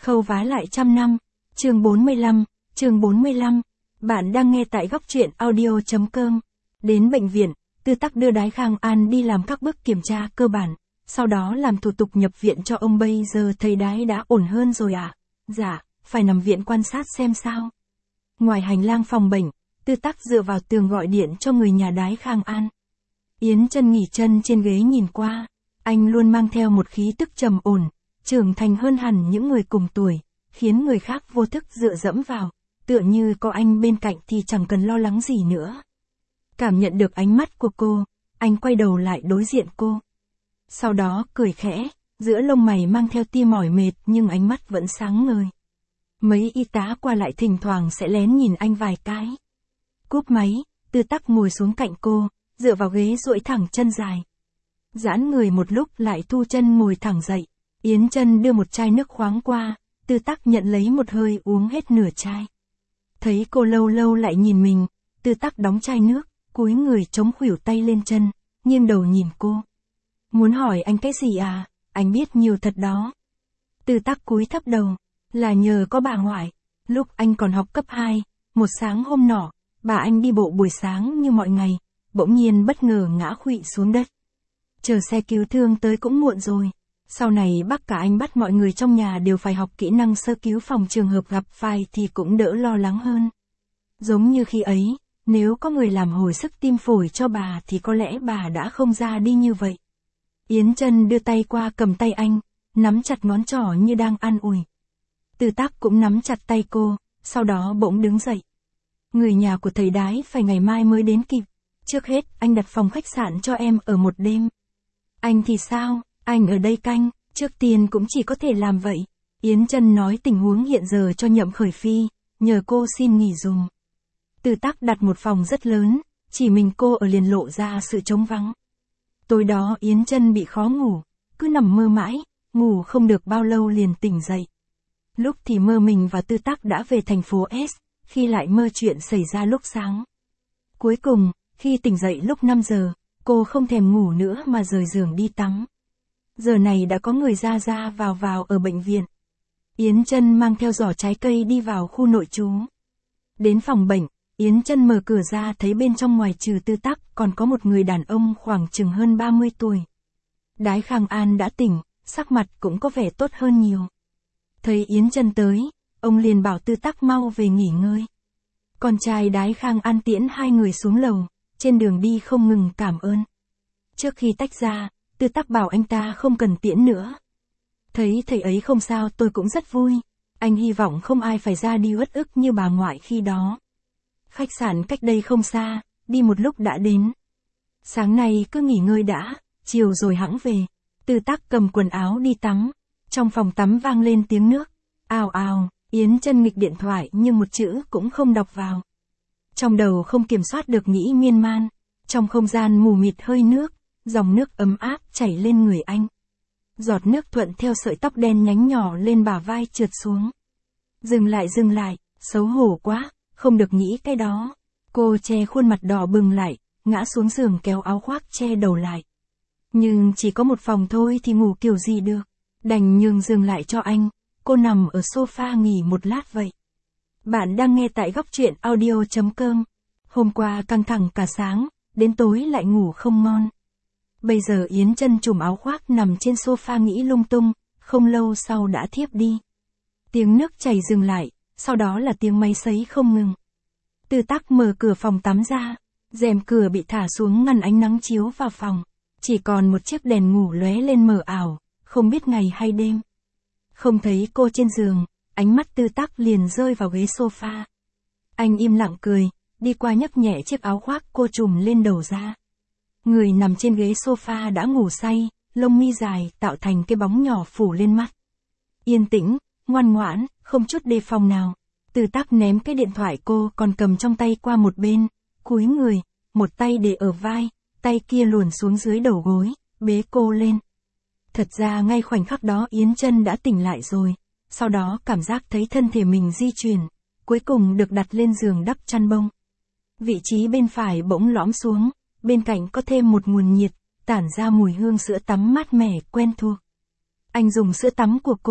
Khâu vá lại trăm năm, chương 45, bạn đang nghe tại góc truyện audio.com. Đến bệnh viện, Tư Tắc đưa Đái Khang An đi làm các bước kiểm tra cơ bản, sau đó làm thủ tục nhập viện cho ông. Bây giờ thầy Đái đã ổn hơn rồi à? Dạ, phải nằm viện quan sát xem sao. Ngoài hành lang phòng bệnh, Tư Tắc dựa vào tường gọi điện cho người nhà Đái Khang An. Yến Chân nghỉ chân trên ghế nhìn qua, anh luôn mang theo một khí tức trầm ổn, trưởng thành hơn hẳn những người cùng tuổi, khiến người khác vô thức dựa dẫm vào, tựa như có anh bên cạnh thì chẳng cần lo lắng gì nữa. Cảm nhận được ánh mắt của cô, anh quay đầu lại đối diện cô. Sau đó cười khẽ, giữa lông mày mang theo tia mỏi mệt nhưng ánh mắt vẫn sáng ngời. Mấy y tá qua lại thỉnh thoảng sẽ lén nhìn anh vài cái. Cúp máy, Tư Tắc ngồi xuống cạnh cô, dựa vào ghế duỗi thẳng chân dài. Giãn người một lúc lại thu chân ngồi thẳng dậy. Yến Chân đưa một chai nước khoáng qua, Tư Tắc nhận lấy một hơi uống hết nửa chai. Thấy cô lâu lâu lại nhìn mình, Tư Tắc đóng chai nước, cúi người chống khuỷu tay lên chân, nghiêng đầu nhìn cô. Muốn hỏi anh cái gì à, anh biết nhiều thật đó. Tư Tắc cúi thấp đầu, là nhờ có bà ngoại. Lúc anh còn học cấp 2, một sáng hôm nọ, bà anh đi bộ buổi sáng như mọi ngày, bỗng nhiên bất ngờ ngã khuỵu xuống đất. Chờ xe cứu thương tới cũng muộn rồi. Sau này bác cả anh bắt mọi người trong nhà đều phải học kỹ năng sơ cứu phòng trường hợp gặp phải thì cũng đỡ lo lắng hơn. Giống như khi ấy, nếu có người làm hồi sức tim phổi cho bà thì có lẽ bà đã không ra đi như vậy. Yến Chân đưa tay qua cầm tay anh, nắm chặt ngón trỏ như đang an ủi. Tư Tắc cũng nắm chặt tay cô, sau đó bỗng đứng dậy. Người nhà của thầy Đái phải ngày mai mới đến kịp. Trước hết, anh đặt phòng khách sạn cho em ở một đêm. Anh thì sao? Anh ở đây canh, trước tiên cũng chỉ có thể làm vậy. Yến Chân nói tình huống hiện giờ cho Nhậm Khởi Phi, nhờ cô xin nghỉ dùng. Tư Tắc đặt một phòng rất lớn, chỉ mình cô ở liền lộ ra sự trống vắng. Tối đó Yến Chân bị khó ngủ, cứ nằm mơ mãi, ngủ không được bao lâu liền tỉnh dậy. Lúc thì mơ mình và Tư Tắc đã về thành phố S, khi lại mơ chuyện xảy ra lúc sáng. Cuối cùng, khi tỉnh dậy lúc 5 giờ, cô không thèm ngủ nữa mà rời giường đi tắm. Giờ này đã có người ra vào ở bệnh viện. Yến Chân mang theo giỏ trái cây đi vào khu nội trú. Đến phòng bệnh, Yến Chân mở cửa ra thấy bên trong ngoài trừ Tư Tắc còn có một người đàn ông khoảng chừng hơn 30 tuổi. Đái Khang An đã tỉnh, sắc mặt cũng có vẻ tốt hơn nhiều. Thấy Yến Chân tới, ông liền bảo Tư Tắc mau về nghỉ ngơi. Con trai Đái Khang An tiễn hai người xuống lầu, trên đường đi không ngừng cảm ơn. Trước khi tách ra, Tư Tắc bảo anh ta không cần tiễn nữa. Thấy thầy ấy không sao tôi cũng rất vui. Anh hy vọng không ai phải ra đi uất ức như bà ngoại khi đó. Khách sạn cách đây không xa, đi một lúc đã đến. Sáng nay cứ nghỉ ngơi đã, chiều rồi hẵng về. Tư Tắc cầm quần áo đi tắm. Trong phòng tắm vang lên tiếng nước. Ào ào, Yến Chân nghịch điện thoại nhưng một chữ cũng không đọc vào. Trong đầu không kiểm soát được nghĩ miên man. Trong không gian mù mịt hơi nước, dòng nước ấm áp chảy lên người anh. Giọt nước thuận theo sợi tóc đen nhánh nhỏ lên bả vai trượt xuống. Dừng lại, xấu hổ quá, không được nghĩ cái đó. Cô che khuôn mặt đỏ bừng lại, ngã xuống giường kéo áo khoác che đầu lại. Nhưng chỉ có một phòng thôi thì ngủ kiểu gì được. Đành nhường giường lại cho anh, cô nằm ở sofa nghỉ một lát vậy. Bạn đang nghe tại góc truyện audio.com. Hôm qua căng thẳng cả sáng, đến tối lại ngủ không ngon. Bây giờ Yến Chân trùm áo khoác nằm trên sofa nghĩ lung tung, không lâu sau đã thiếp đi. Tiếng nước chảy dừng lại, sau đó là tiếng máy sấy không ngừng. Tư Tắc mở cửa phòng tắm ra, rèm cửa bị thả xuống ngăn ánh nắng chiếu vào phòng. Chỉ còn một chiếc đèn ngủ lóe lên mờ ảo, không biết ngày hay đêm. Không thấy cô trên giường, ánh mắt Tư Tắc liền rơi vào ghế sofa. Anh im lặng cười, đi qua nhấc nhẹ chiếc áo khoác cô trùm lên đầu ra. Người nằm trên ghế sofa đã ngủ say, lông mi dài tạo thành cái bóng nhỏ phủ lên mắt. Yên tĩnh, ngoan ngoãn, không chút đề phòng nào. Tư Tắc ném cái điện thoại cô còn cầm trong tay qua một bên, cúi người, một tay để ở vai, tay kia luồn xuống dưới đầu gối, bế cô lên. Thật ra ngay khoảnh khắc đó Yến Chân đã tỉnh lại rồi, sau đó cảm giác thấy thân thể mình di chuyển, cuối cùng được đặt lên giường đắp chăn bông. Vị trí bên phải bỗng lõm xuống, bên cạnh có thêm một nguồn nhiệt, tản ra mùi hương sữa tắm mát mẻ quen thuộc. Anh dùng sữa tắm của cô,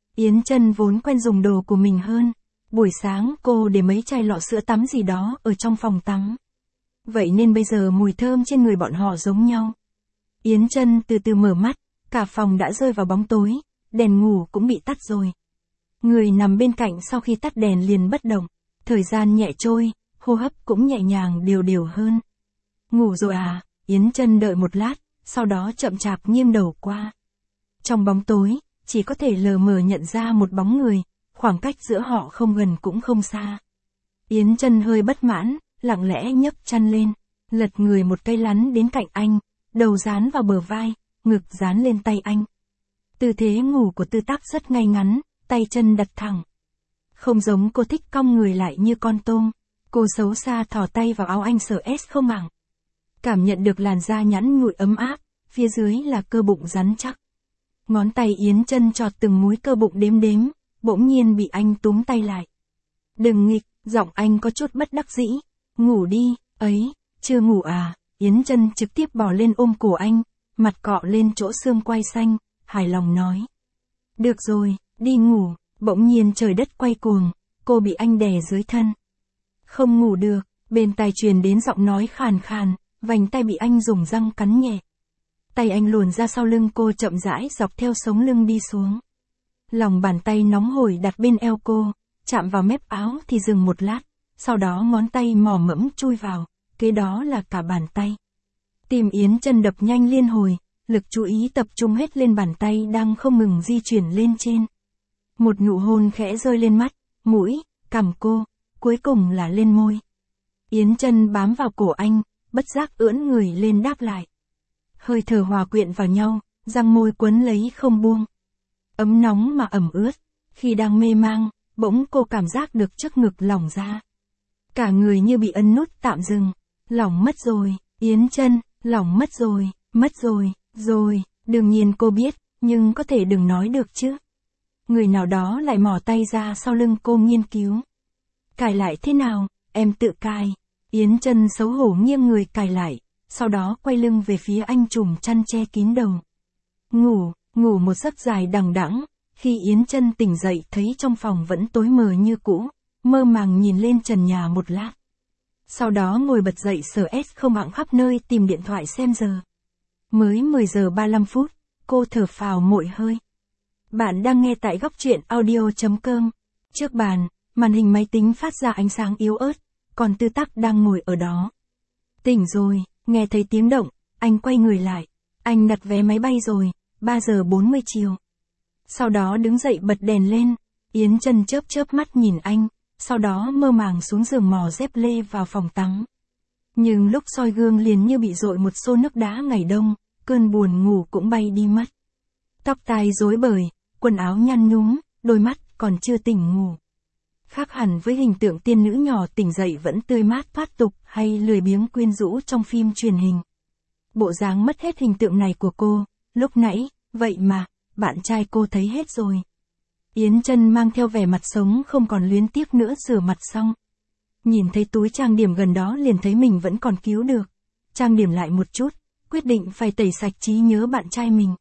Yến Chân vốn quen dùng đồ của mình hơn. Buổi sáng cô để mấy chai lọ sữa tắm gì đó ở trong phòng tắm. Vậy nên bây giờ mùi thơm trên người bọn họ giống nhau. Yến Chân từ từ mở mắt, cả phòng đã rơi vào bóng tối, đèn ngủ cũng bị tắt rồi. Người nằm bên cạnh sau khi tắt đèn liền bất động, thời gian nhẹ trôi, hô hấp cũng nhẹ nhàng đều đều hơn. Ngủ rồi à? Yến Chân đợi một lát, sau đó chậm chạp nghiêng đầu qua. Trong bóng tối, chỉ có thể lờ mờ nhận ra một bóng người, khoảng cách giữa họ không gần cũng không xa. Yến Chân hơi bất mãn, lặng lẽ nhấc chăn lên, lật người một cây lắn đến cạnh anh, đầu dán vào bờ vai, ngực dán lên tay anh. Tư thế ngủ của Tư Tắc rất ngay ngắn, tay chân đặt thẳng. Không giống cô thích cong người lại như con tôm, cô xấu xa thò tay vào áo anh sờ không mảng. Cảm nhận được làn da nhẵn nhụi ấm áp, phía dưới là cơ bụng rắn chắc. Ngón tay Yến Chân chọt từng múi cơ bụng đếm đếm, bỗng nhiên bị anh túm tay lại. Đừng nghịch, giọng anh có chút bất đắc dĩ. Ngủ đi, ấy, chưa ngủ à? Yến Chân trực tiếp bò lên ôm cổ anh, mặt cọ lên chỗ xương quai xanh, hài lòng nói. Được rồi, đi ngủ. Bỗng nhiên trời đất quay cuồng, cô bị anh đè dưới thân. Không ngủ được, bên tai truyền đến giọng nói khàn khàn, vành tay bị anh dùng răng cắn nhẹ. Tay anh luồn ra sau lưng cô chậm rãi dọc theo sống lưng đi xuống. Lòng bàn tay nóng hổi đặt bên eo cô, chạm vào mép áo thì dừng một lát, sau đó ngón tay mò mẫm chui vào, kế đó là cả bàn tay. Tim Yến Chân đập nhanh liên hồi, lực chú ý tập trung hết lên bàn tay đang không ngừng di chuyển lên trên. Một nụ hôn khẽ rơi lên mắt, mũi, cằm cô, cuối cùng là lên môi. Yến Chân bám vào cổ anh, bất giác ưỡn người lên đáp lại. Hơi thở hòa quyện vào nhau, răng môi quấn lấy không buông. Ấm nóng mà ẩm ướt, khi đang mê mang, bỗng cô cảm giác được trước ngực lỏng ra. Cả người như bị ấn nút tạm dừng, lỏng mất rồi, Yến Chân, lỏng mất rồi, đương nhiên cô biết, nhưng có thể đừng nói được chứ. Người nào đó lại mò tay ra sau lưng cô nghiên cứu. Cài lại thế nào, em tự cài. Yến Chân xấu hổ nghiêng người cài lại, sau đó quay lưng về phía anh trùm chăn che kín đầu. Ngủ một giấc dài đằng đẵng, khi Yến Chân tỉnh dậy thấy trong phòng vẫn tối mờ như cũ, mơ màng nhìn lên trần nhà một lát. Sau đó ngồi bật dậy sờ không hạng khắp nơi tìm điện thoại xem giờ. Mới 10 giờ 35 phút, cô thở phào một hơi. Bạn đang nghe tại góc truyện audio.com. Trước bàn, màn hình máy tính phát ra ánh sáng yếu ớt, còn Tư Tắc đang ngồi ở đó. Tỉnh rồi, nghe thấy tiếng động, anh quay người lại. Anh đặt vé máy bay rồi, 3 giờ 40 chiều. Sau đó đứng dậy bật đèn lên, Yến Chân chớp mắt nhìn anh, sau đó mơ màng xuống giường mò dép lê vào phòng tắm. Nhưng lúc soi gương liền như bị dội một xô nước đá ngày đông, cơn buồn ngủ cũng bay đi mất. Tóc tai rối bời, quần áo nhăn nhúm, đôi mắt còn chưa tỉnh ngủ. Khác hẳn với hình tượng tiên nữ nhỏ tỉnh dậy vẫn tươi mát thoát tục hay lười biếng quyến rũ trong phim truyền hình. Bộ dáng mất hết hình tượng này của cô, lúc nãy, vậy mà, bạn trai cô thấy hết rồi. Yến Chân mang theo vẻ mặt sống không còn luyến tiếc nữa rửa mặt xong. Nhìn thấy túi trang điểm gần đó liền thấy mình vẫn còn cứu được. Trang điểm lại một chút, quyết định phải tẩy sạch trí nhớ bạn trai mình.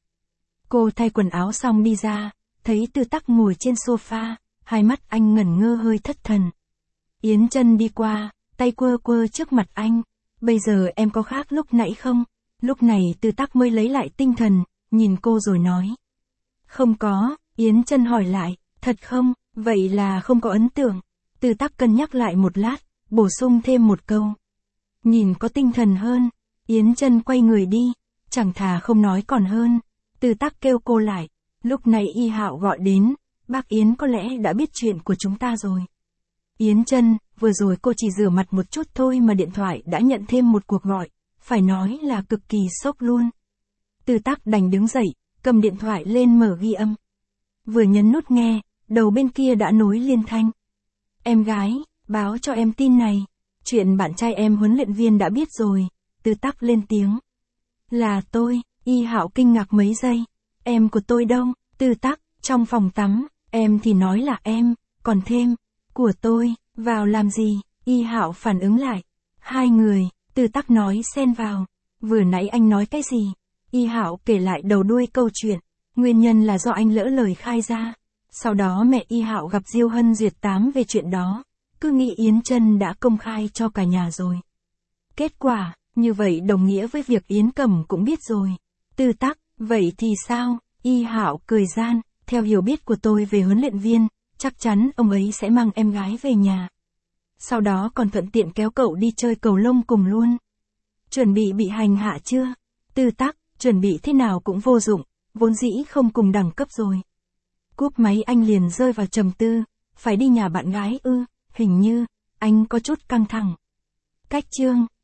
Cô thay quần áo xong đi ra, thấy Tư Tắc ngồi trên sofa, hai mắt anh ngẩn ngơ hơi thất thần. Yến Chân đi qua, tay quơ quơ trước mặt anh. Bây giờ em có khác lúc nãy không? Lúc này Tư Tắc mới lấy lại tinh thần, nhìn cô rồi nói. Không có, Yến Chân hỏi lại, thật không, vậy là không có ấn tượng. Tư Tắc cân nhắc lại một lát, bổ sung thêm một câu. Nhìn có tinh thần hơn. Yến Chân quay người đi, chẳng thà không nói còn hơn. Tư Tắc kêu cô lại, lúc này Y Hạo gọi đến, bác Yến có lẽ đã biết chuyện của chúng ta rồi. Yến Chân, vừa rồi cô chỉ rửa mặt một chút thôi mà điện thoại đã nhận thêm một cuộc gọi, phải nói là cực kỳ sốc luôn. Tư Tắc đành đứng dậy, cầm điện thoại lên mở ghi âm. Vừa nhấn nút nghe, đầu bên kia đã nối liên thanh. Em gái, báo cho em tin này, chuyện bạn trai em huấn luyện viên đã biết rồi. Tư Tắc lên tiếng. Là tôi. Y Hạo kinh ngạc mấy giây. Em của tôi đâu? Tư Tắc, trong phòng tắm, em thì nói là em, còn thêm, của tôi, vào làm gì? Y Hạo phản ứng lại. Hai người, Tư Tắc nói xen vào. Vừa nãy anh nói cái gì? Y Hạo kể lại đầu đuôi câu chuyện. Nguyên nhân là do anh lỡ lời khai ra. Sau đó mẹ Y Hạo gặp Diêu Hân duyệt tám về chuyện đó, cứ nghĩ Yến Trân đã công khai cho cả nhà rồi. Kết quả, như vậy đồng nghĩa với việc Yến Cẩm cũng biết rồi. Tư Tắc, vậy thì sao? Y Hạo cười gian, theo hiểu biết của tôi về huấn luyện viên, chắc chắn ông ấy sẽ mang em gái về nhà. Sau đó còn thuận tiện kéo cậu đi chơi cầu lông cùng luôn. Chuẩn bị hành hạ chưa? Tư Tắc, chuẩn bị thế nào cũng vô dụng, vốn dĩ không cùng đẳng cấp rồi. Cúp máy anh liền rơi vào trầm tư, phải đi nhà bạn gái ư, hình như, anh có chút căng thẳng. Cách chương